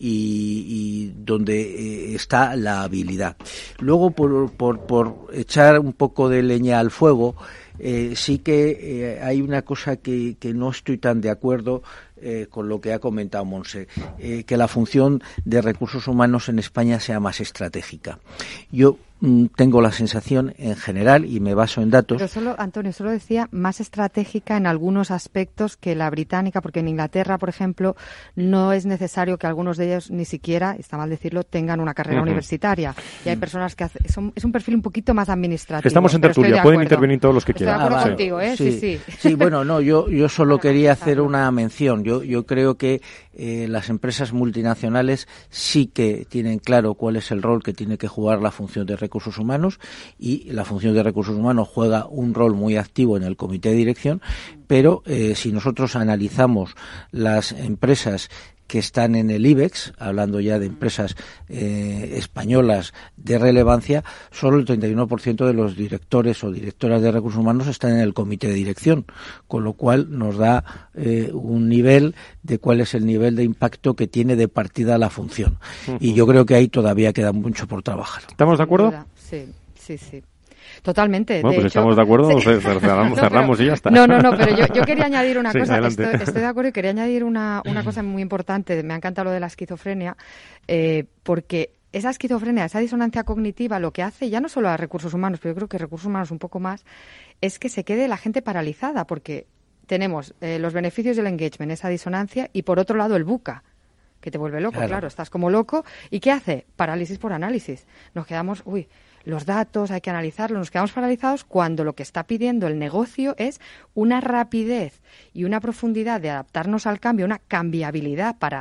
y, y donde eh, está la habilidad. Luego, por, por, por echar un poco de leña al fuego, eh, sí que eh, hay una cosa que, que no estoy tan de acuerdo eh, con lo que ha comentado Monse, eh, que la función de recursos humanos en España sea más estratégica. Yo tengo la sensación en general, y me baso en datos. Pero solo, Antonio, solo decía más estratégica en algunos aspectos que la británica, porque en Inglaterra, por ejemplo, no es necesario que algunos de ellos ni siquiera, está mal decirlo, tengan una carrera uh-huh. universitaria. Y hay personas que hacen, son, es un perfil un poquito más administrativo. Estamos en tertulia, pueden intervenir todos los que quieran. Estoy de acuerdo ah, contigo, ¿eh? Sí, sí, sí. Sí, bueno, no, yo, yo solo quería hacer una mención. Yo, yo creo que eh, las empresas multinacionales sí que tienen claro cuál es el rol que tiene que jugar la función de recursos humanos, y la función de recursos humanos juega un rol muy activo en el comité de dirección, pero eh, si nosotros analizamos las empresas que están en el IBEX, hablando ya de empresas eh, españolas de relevancia, solo el treinta y uno por ciento de los directores o directoras de recursos humanos están en el comité de dirección, con lo cual nos da eh, un nivel de cuál es el nivel de impacto que tiene de partida la función. Uh-huh. Y yo creo que ahí todavía queda mucho por trabajar. ¿Estamos de acuerdo? Sí, sí, sí. Totalmente. Bueno, de pues hecho, estamos de acuerdo, sí. cerramos, no, cerramos pero, y ya está. No, no, no, pero yo, yo quería añadir una sí, cosa. Estoy, adelante. estoy de acuerdo y quería añadir una, una cosa muy importante. Me ha encantado lo de la esquizofrenia, eh, porque esa esquizofrenia, esa disonancia cognitiva, lo que hace ya no solo a recursos humanos, pero yo creo que recursos humanos un poco más, es que se quede la gente paralizada, porque tenemos eh, los beneficios del engagement, esa disonancia, y por otro lado el buca, que te vuelve loco, claro. claro, estás como loco. ¿Y qué hace? Parálisis por análisis. Nos quedamos, uy, los datos hay que analizarlos, nos quedamos paralizados cuando lo que está pidiendo el negocio es una rapidez y una profundidad de adaptarnos al cambio, una cambiabilidad para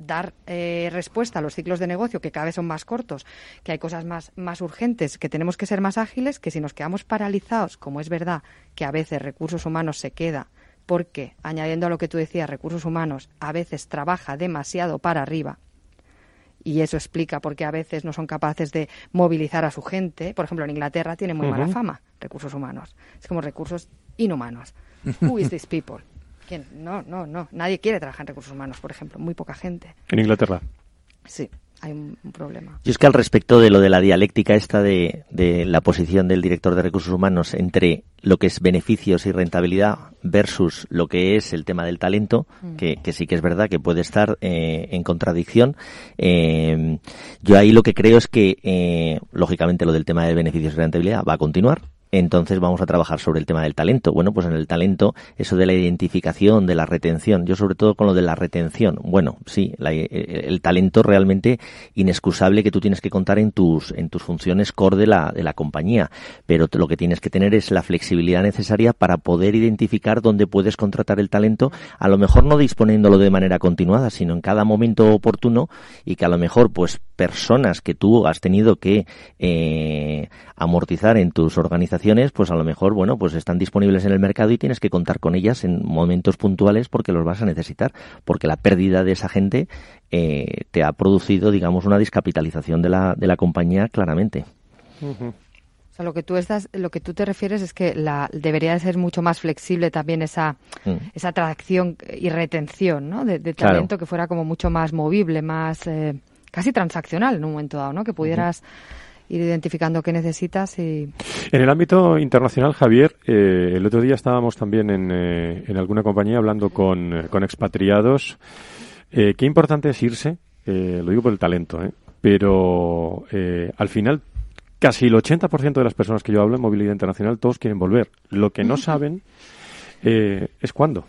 dar eh, respuesta a los ciclos de negocio, que cada vez son más cortos, que hay cosas más, más urgentes, que tenemos que ser más ágiles, que si nos quedamos paralizados, como es verdad que a veces recursos humanos se queda, porque, añadiendo a lo que tú decías, recursos humanos a veces trabaja demasiado para arriba, y eso explica por qué a veces no son capaces de movilizar a su gente. Por ejemplo, en Inglaterra tiene muy uh-huh. mala fama recursos humanos. Es como recursos inhumanos. Who is these people? ¿Quién? No, no, no. Nadie quiere trabajar en recursos humanos, por ejemplo. Muy poca gente. ¿En Inglaterra? Sí, hay un, un problema. Yo es que al respecto de lo de la dialéctica esta de, de la posición del director de recursos humanos entre lo que es beneficios y rentabilidad versus lo que es el tema del talento, mm. que, que sí que es verdad que puede estar eh, en contradicción. Eh, yo ahí lo que creo es que, eh, lógicamente, lo del tema de beneficios y rentabilidad va a continuar. Entonces vamos a trabajar sobre el tema del talento. Bueno, pues en el talento, eso de la identificación, de la retención, yo sobre todo con lo de la retención. Bueno, sí, la, el talento realmente inexcusable que tú tienes que contar en tus en tus funciones core de la, de la compañía, pero lo que tienes que tener es la flexibilidad necesaria para poder identificar dónde puedes contratar el talento, a lo mejor no disponiéndolo de manera continuada, sino en cada momento oportuno, y que a lo mejor pues personas que tú has tenido que eh, amortizar en tus organizaciones, pues a lo mejor, bueno, pues están disponibles en el mercado y tienes que contar con ellas en momentos puntuales porque los vas a necesitar, porque la pérdida de esa gente eh, te ha producido, digamos, una descapitalización de la, de la compañía claramente. Uh-huh. O sea, lo que tú estás, lo que tú te refieres es que la, debería de ser mucho más flexible también esa, mm. esa atracción y retención, ¿no? De, de talento, claro, que fuera como mucho más movible, más eh, casi transaccional en un momento dado, ¿no? Que pudieras uh-huh. ir identificando qué necesitas y... En el ámbito internacional, Javier, eh, el otro día estábamos también en, eh, en alguna compañía hablando con, eh, con expatriados. Eh, qué importante es irse, eh, lo digo por el talento, ¿eh? Pero eh, al final casi el ochenta por ciento de las personas que yo hablo en movilidad internacional, todos quieren volver. Lo que no saben eh, es cuándo.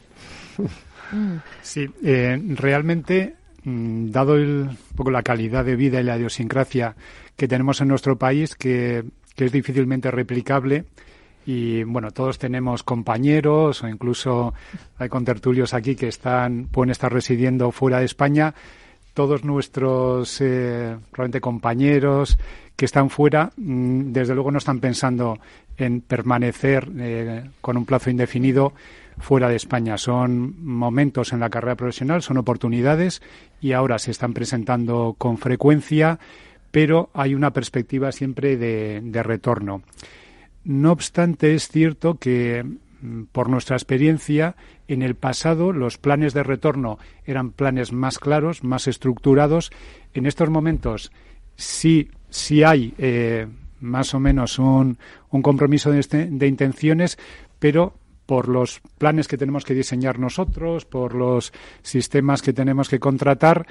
Sí, eh, realmente, dado el, un poco la calidad de vida y la idiosincrasia que tenemos en nuestro país, que, que es difícilmente replicable, y bueno, todos tenemos compañeros o incluso hay contertulios aquí que están pueden estar residiendo fuera de España. Todos nuestros eh, realmente compañeros que están fuera, mmm, desde luego no están pensando en permanecer eh, con un plazo indefinido fuera de España. Son momentos en la carrera profesional, son oportunidades y ahora se están presentando con frecuencia, pero hay una perspectiva siempre de, de retorno. No obstante, es cierto que, por nuestra experiencia, en el pasado los planes de retorno eran planes más claros, más estructurados. En estos momentos sí, sí hay eh, más o menos un, un compromiso de, este, de intenciones, pero por los planes que tenemos que diseñar nosotros, por los sistemas que tenemos que contratar,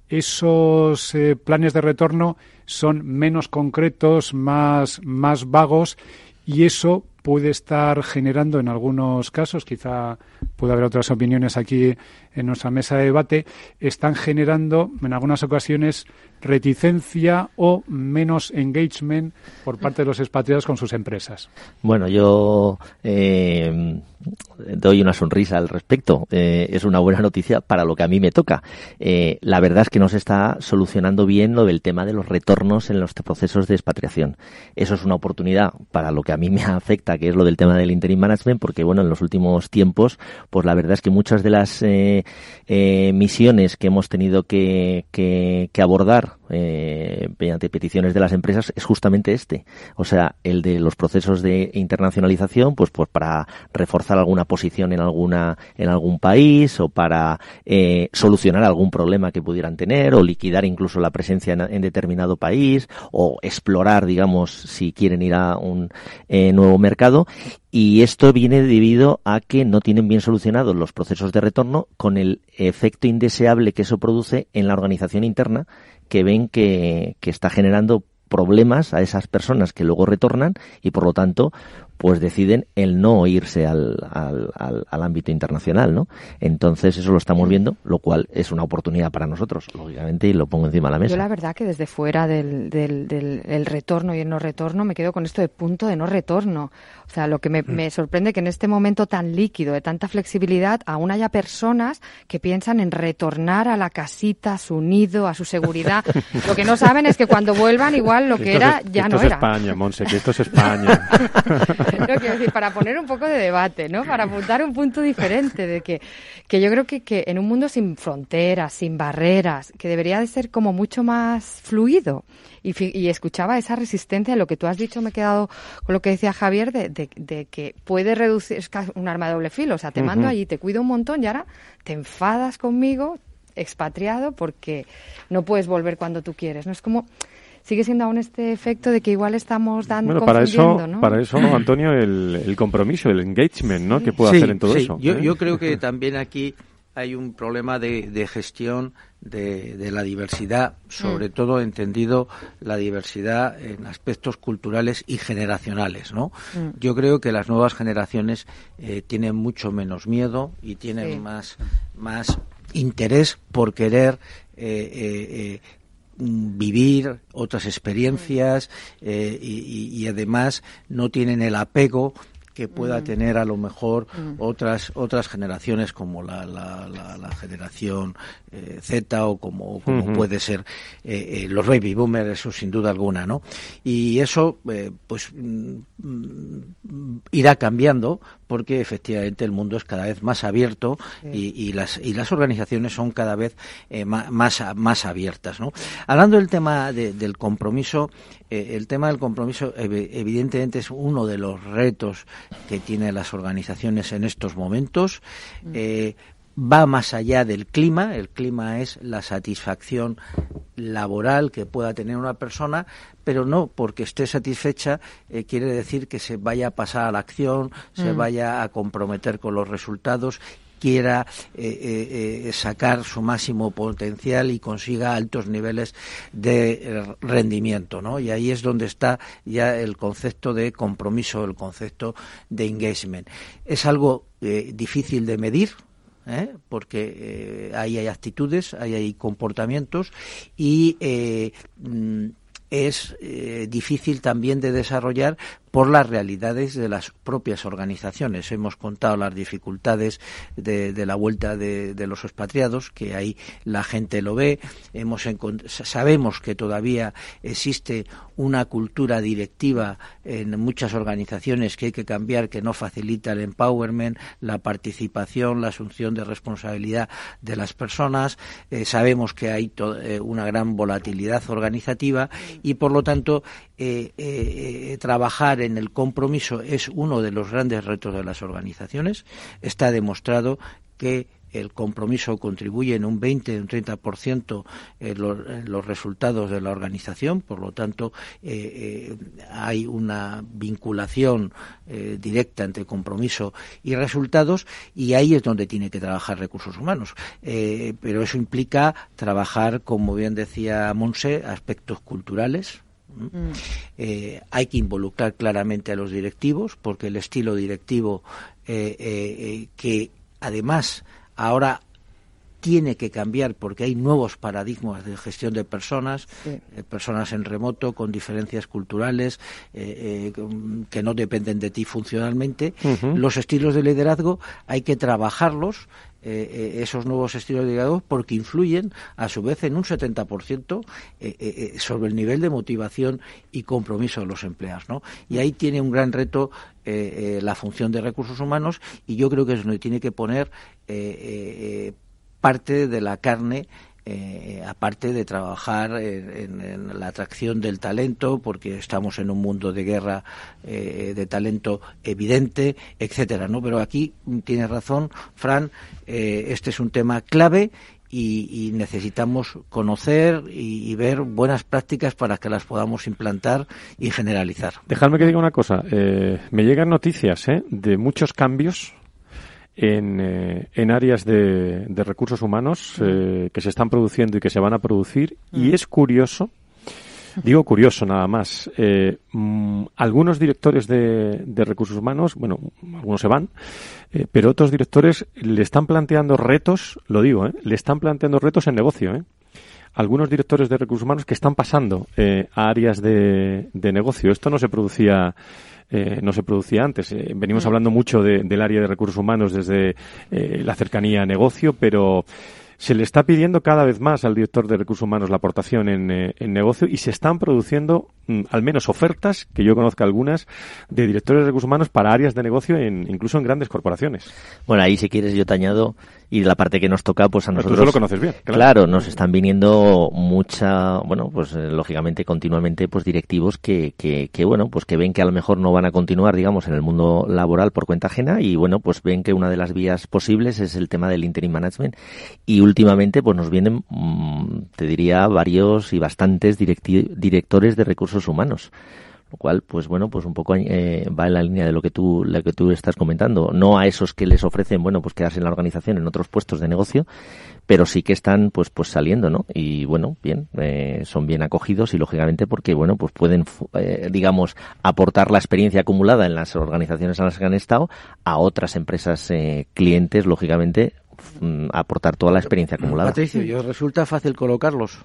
esos eh, planes de retorno son menos concretos, más, más vagos, y eso puede estar generando en algunos casos, quizá puede haber otras opiniones aquí en nuestra mesa de debate, están generando en algunas ocasiones reticencia o menos engagement por parte de los expatriados con sus empresas. Bueno, yo eh, doy una sonrisa al respecto. Eh, es una buena noticia para lo que a mí me toca. Eh, la verdad es que no se está solucionando bien lo del tema de los retornos en los procesos de expatriación. Eso es una oportunidad para lo que a mí me afecta, que es lo del tema del interim management, porque bueno, en los últimos tiempos, pues la verdad es que muchas de las eh, eh, misiones que hemos tenido que, que, que abordar Eh, mediante peticiones de las empresas es justamente este, o sea, el de los procesos de internacionalización, pues, pues para reforzar alguna posición en alguna en algún país o para eh, solucionar algún problema que pudieran tener o liquidar incluso la presencia en, en determinado país o explorar, digamos, si quieren ir a un eh, nuevo mercado. Y esto viene debido a que no tienen bien solucionados los procesos de retorno, con el efecto indeseable que eso produce en la organización interna, que ven que, que está generando problemas a esas personas que luego retornan y por lo tanto pues deciden el no irse al, al, al, al ámbito internacional, ¿no? Entonces eso lo estamos viendo, lo cual es una oportunidad para nosotros, lógicamente, y lo pongo encima de la mesa. Yo la verdad que desde fuera del, del, del el retorno y el no retorno me quedo con esto de punto de no retorno. O sea, lo que me, me sorprende que en este momento tan líquido, de tanta flexibilidad, aún haya personas que piensan en retornar a la casita, a su nido, a su seguridad. Lo que no saben es que cuando vuelvan igual lo que, que era es, ya esto no es era. España, Monse, que esto es España. No, quiero decir, para poner un poco de debate, ¿no? Para apuntar un punto diferente de que, que yo creo que, que en un mundo sin fronteras, sin barreras, que debería de ser como mucho más fluido. Y, y escuchaba esa resistencia, lo que tú has dicho, me he quedado con lo que decía Javier, de, de, de que puede reducir, es un arma de doble filo, o sea, te uh-huh. mando allí, te cuido un montón y ahora te enfadas conmigo, expatriado, porque no puedes volver cuando tú quieres, ¿no? Es como... Sigue siendo aún este efecto de que igual estamos dando bueno, para eso, ¿no? Para eso, Antonio, el, el compromiso, el engagement, ¿no? Que puede sí, hacer en todo sí. eso. Yo, ¿eh? yo creo que también aquí hay un problema de, de gestión de, de la diversidad, sobre mm. todo entendido la diversidad en aspectos culturales y generacionales, ¿no? Mm. Yo creo que las nuevas generaciones eh, tienen mucho menos miedo y tienen sí. más, más interés por querer eh, eh, eh, vivir otras experiencias eh, y, y además no tienen el apego que pueda mm. tener a lo mejor mm. otras otras generaciones como la, la, la, la generación eh, Z o como, como uh-huh. puede ser eh, eh, los baby boomers, eso sin duda alguna, ¿no? Y eso eh, pues mm, irá cambiando porque efectivamente el mundo es cada vez más abierto sí. y, y las y las organizaciones son cada vez eh, más, más más abiertas, ¿no? Hablando del tema de, del compromiso, eh, el tema del compromiso ev- evidentemente es uno de los retos que tienen las organizaciones en estos momentos. Eh, va más allá del clima. El clima es la satisfacción laboral que pueda tener una persona, pero no porque esté satisfecha eh, quiere decir que se vaya a pasar a la acción, mm. se vaya a comprometer con los resultados, quiera eh, eh, sacar su máximo potencial y consiga altos niveles de eh, rendimiento, ¿no? Y ahí es donde está ya el concepto de compromiso, el concepto de engagement. Es algo eh, difícil de medir, ¿eh? Porque eh, ahí hay actitudes, ahí hay comportamientos y eh, es eh, difícil también de desarrollar por las realidades de las propias organizaciones. Hemos contado las dificultades de, de la vuelta de, de los expatriados, que ahí la gente lo ve. Hemos encont- sabemos que todavía existe una cultura directiva en muchas organizaciones que hay que cambiar, que no facilita el empowerment, la participación, la asunción de responsabilidad de las personas. Eh, sabemos que hay to- eh, una gran volatilidad organizativa y, por lo tanto, eh, eh, trabajar en el compromiso es uno de los grandes retos de las organizaciones. Está demostrado que el compromiso contribuye en un veinte, un treinta por ciento en los, en los resultados de la organización, por lo tanto eh, eh, hay una vinculación eh, directa entre compromiso y resultados, y ahí es donde tiene que trabajar recursos humanos. Eh, pero eso implica trabajar, como bien decía Monse, aspectos culturales. Mm. Eh, hay que involucrar claramente a los directivos, porque el estilo directivo eh, eh, que además ahora tiene que cambiar porque hay nuevos paradigmas de gestión de personas, sí. eh, personas en remoto con diferencias culturales eh, eh, que no dependen de ti funcionalmente. Uh-huh. Los estilos de liderazgo hay que trabajarlos, eh, eh, esos nuevos estilos de liderazgo, porque influyen a su vez en un setenta por ciento eh, eh, sobre el nivel de motivación y compromiso de los empleados, ¿no? Y ahí tiene un gran reto eh, eh, la función de recursos humanos, y yo creo que es donde tiene que poner eh, eh, parte de la carne, eh, aparte de trabajar en, en, en la atracción del talento, porque estamos en un mundo de guerra eh, de talento evidente, etcétera, ¿no? Pero aquí tienes razón, Fran, eh, este es un tema clave y, y necesitamos conocer y, y ver buenas prácticas para que las podamos implantar y generalizar. Dejadme que diga una cosa, eh, me llegan noticias eh, de muchos cambios En, eh, en áreas de, de recursos humanos eh, que se están produciendo y que se van a producir, mm. y es curioso Digo curioso nada más. Eh, mmm, algunos directores de, de recursos humanos, bueno, algunos se van, eh, pero otros directores le están planteando retos, lo digo, eh, le están planteando retos en negocio, ¿eh? Algunos directores de recursos humanos que están pasando eh, a áreas de, de negocio. Esto no se producía eh, no se producía antes. Eh, venimos hablando mucho de, del área de recursos humanos desde eh, la cercanía a negocio, pero se le está pidiendo cada vez más al director de recursos humanos la aportación en, eh, en negocio y se están produciendo mm, al menos ofertas, que yo conozca algunas, de directores de recursos humanos para áreas de negocio, en, incluso en grandes corporaciones. Bueno, ahí si quieres yo te añado, y la parte que nos toca, pues a nosotros... Tú lo conoces bien, claro. Claro, nos están viniendo mucha, bueno, pues eh, lógicamente, continuamente, pues directivos que, que, que, bueno, pues que ven que a lo mejor no van a continuar, digamos, en el mundo laboral por cuenta ajena y, bueno, pues ven que una de las vías posibles es el tema del interim management y últimamente, pues nos vienen, mmm, te diría, varios y bastantes directi- directores de recursos humanos. Lo cual, pues bueno, pues un poco eh, va en la línea de lo que tú lo que tú estás comentando. No a esos que les ofrecen, bueno, pues quedarse en la organización en otros puestos de negocio, pero sí que están, pues pues saliendo, ¿no? Y bueno, bien, eh, son bien acogidos y lógicamente porque, bueno, pues pueden, eh, digamos, aportar la experiencia acumulada en las organizaciones en las que han estado a otras empresas eh, clientes, lógicamente, f- aportar toda la experiencia acumulada. Patricio, ¿y os resulta fácil colocarlos?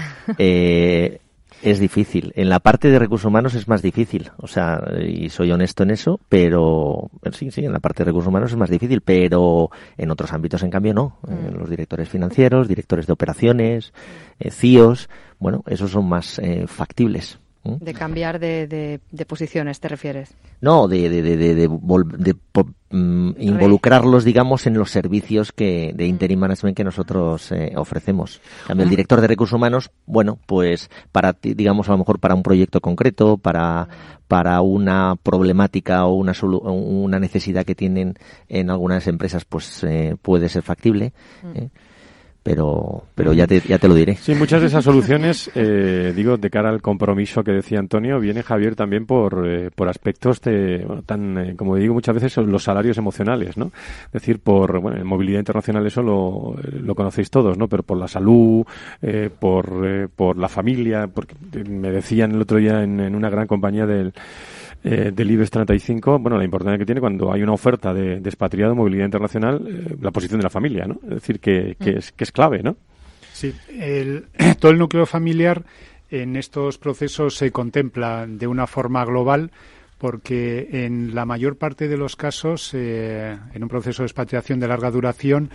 Eh... Es difícil. En la parte de recursos humanos es más difícil. O sea, y soy honesto en eso, pero sí, sí, en la parte de recursos humanos es más difícil, pero en otros ámbitos, en cambio, no. Mm. Eh, los directores financieros, directores de operaciones, eh, C I Os, bueno, esos son más eh, factibles. ¿Mm? De cambiar de, de, de posiciones, ¿te refieres? No, de, de, de, de, de, vol- de po- mm, involucrarlos, digamos, en los servicios que de interim management que nosotros eh, ofrecemos. También el director de recursos humanos, bueno, pues para, ti- digamos, a lo mejor para un proyecto concreto, para para una problemática o una solu- una necesidad que tienen en algunas empresas, pues eh, puede ser factible. ¿eh? Pero, pero ya te, ya te lo diré. Sí, muchas de esas soluciones, eh, digo, de cara al compromiso que decía Antonio, viene Javier también por, eh, por aspectos de, bueno, tan, eh, como digo muchas veces, son los salarios emocionales, ¿no? Es decir, por, bueno, en movilidad internacional eso lo, lo conocéis todos, ¿no? Pero por la salud, eh, por, eh, por la familia, porque me decían el otro día en, en una gran compañía del, Eh, del IBEX treinta y cinco, bueno, la importancia que tiene cuando hay una oferta de, de expatriado, movilidad internacional, eh, la posición de la familia, ¿no? Es decir, que, que, mm. es, que es clave, ¿no? Sí, el, todo el núcleo familiar en estos procesos se contempla de una forma global porque en la mayor parte de los casos, eh, en un proceso de expatriación de larga duración,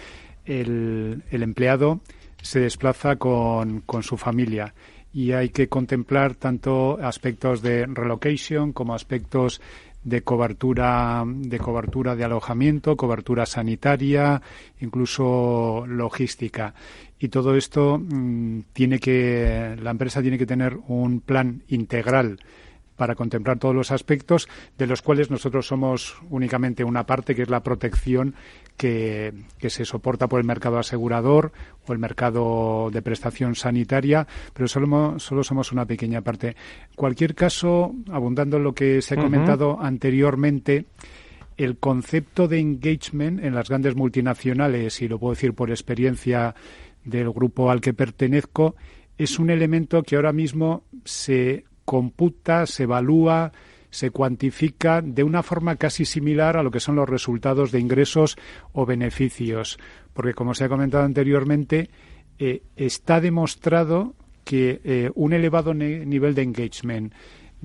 el, el empleado se desplaza con, con su familia. Y hay que contemplar tanto aspectos de relocation como aspectos de cobertura de cobertura de alojamiento, cobertura sanitaria, incluso logística. Y todo esto mmm, tiene que la empresa tiene que tener un plan integral para contemplar todos los aspectos, de los cuales nosotros somos únicamente una parte, que es la protección que, que se soporta por el mercado asegurador o el mercado de prestación sanitaria, pero solo, solo somos una pequeña parte. En cualquier caso, abundando en lo que se ha comentado uh-huh. anteriormente, el concepto de engagement en las grandes multinacionales, y lo puedo decir por experiencia del grupo al que pertenezco, es un elemento que ahora mismo se computa, se evalúa, se cuantifica de una forma casi similar a lo que son los resultados de ingresos o beneficios. Porque, como se ha comentado anteriormente, eh, está demostrado que eh, un elevado ne- nivel de engagement,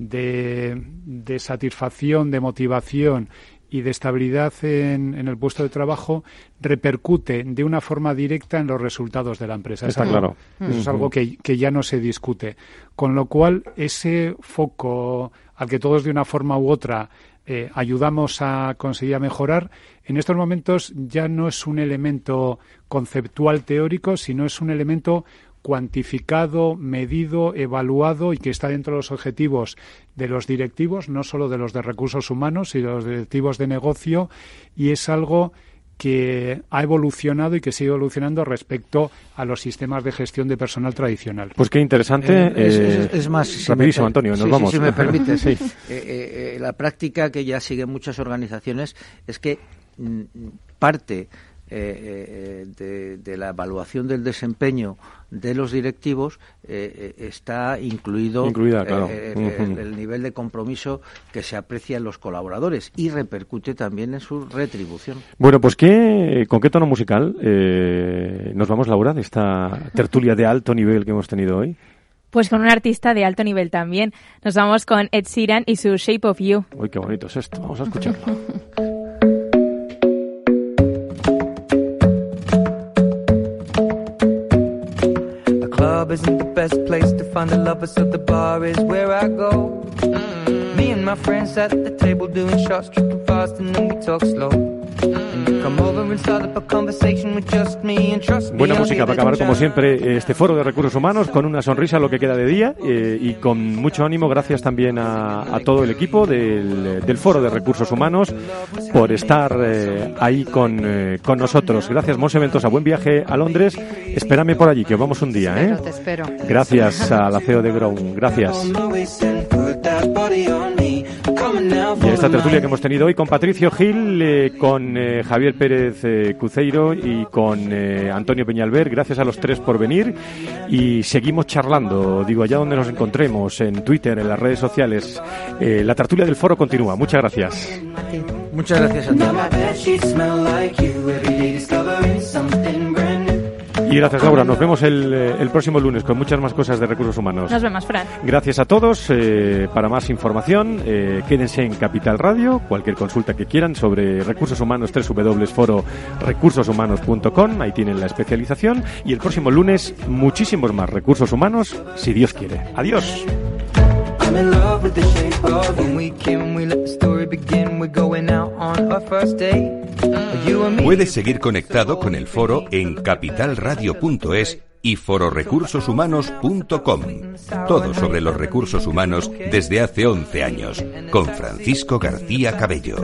de, de satisfacción, de motivación y de estabilidad en, en el puesto de trabajo repercute de una forma directa en los resultados de la empresa. Está es algo, claro. Eso Uh-huh. es algo que, que ya no se discute. Con lo cual, ese foco al que todos de una forma u otra eh, ayudamos a conseguir mejorar, en estos momentos ya no es un elemento conceptual teórico, sino es un elemento cuantificado, medido, evaluado y que está dentro de los objetivos de los directivos, no solo de los de recursos humanos, sino de los directivos de negocio, y es algo que ha evolucionado y que sigue evolucionando respecto a los sistemas de gestión de personal tradicional. Pues qué interesante. Eh, es, es, es más, si rapidísimo, me, Antonio, nos sí, vamos. Sí, si me permites. sí. eh, eh, la práctica que ya siguen muchas organizaciones es que mm, parte eh, de, de la evaluación del desempeño de los directivos eh, eh, está incluido Incluida, claro. eh, uh-huh. el, el nivel de compromiso que se aprecia en los colaboradores y repercute también en su retribución. Bueno, pues ¿qué, ¿con qué tono musical eh, nos vamos, Laura, de esta tertulia de alto nivel que hemos tenido hoy? Pues con un artista de alto nivel también. Nos vamos con Ed Sheeran y su Shape of You. Uy, qué bonito es esto. Vamos a escucharlo. The club isn't the best place to find the lovers, so the bar is where I go. Mm-hmm. Me and my friends at the table doing shots, tripping fast, and then we talk slow. Buena música para acabar, como siempre, este foro de recursos humanos con una sonrisa lo que queda de día eh, y con mucho ánimo. Gracias también a, a todo el equipo del, del foro de recursos humanos por estar eh, ahí con, eh, con nosotros. Gracias, Monse Ventosa. Buen viaje a Londres. Espérame por allí, que vamos un día. ¿eh? Te espero. Gracias a la C E O de Ground. Gracias. Y a esta tertulia que hemos tenido hoy con Patricio Gil, eh, con eh, Javier Pérez eh, Cuceiro y con eh, Antonio Peñalver. Gracias a los tres por venir y seguimos charlando, digo, allá donde nos encontremos, en Twitter, en las redes sociales. Eh, la tertulia del foro continúa. Muchas gracias. Muchas gracias a ti. Y gracias, Laura. Nos vemos el, el próximo lunes con muchas más cosas de recursos humanos. Nos vemos, Fran. Gracias a todos. Eh, para más información, eh, quédense en Capital Radio. Cualquier consulta que quieran sobre recursos humanos, doble u doble u doble u punto foro recursos humanos punto com. Ahí tienen la especialización. Y el próximo lunes, muchísimos más recursos humanos, si Dios quiere. Adiós. I'm in love with the shape of when we came and we let the story begin. We're going out on our first date. Puedes seguir conectado con el foro en capital radio punto es y foro recursos humanos punto com. Todo sobre los recursos humanos desde hace once años, con Francisco García Cabello.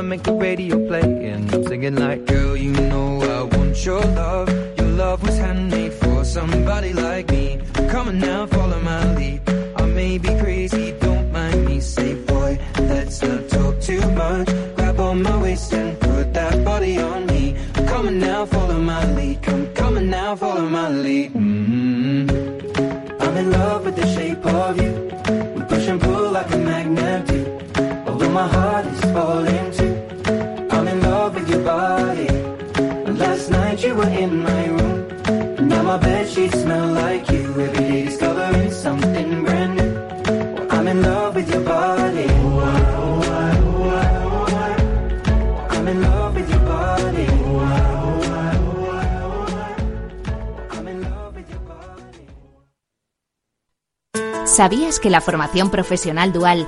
Follow my lead, come, come and now follow my lead. Mm-hmm. I'm in love with the shape of you. We push and pull like a magnet do. Although my heart is falling too. I'm in love with your body. Last night you were in my room. And now my bedsheets smell like you. Every day discovering something brand new. Well, I'm in love with your body. Oh, I, oh, I, oh, I, oh, I. I'm in love with your body. Oh, I, ¿Sabías que la formación profesional dual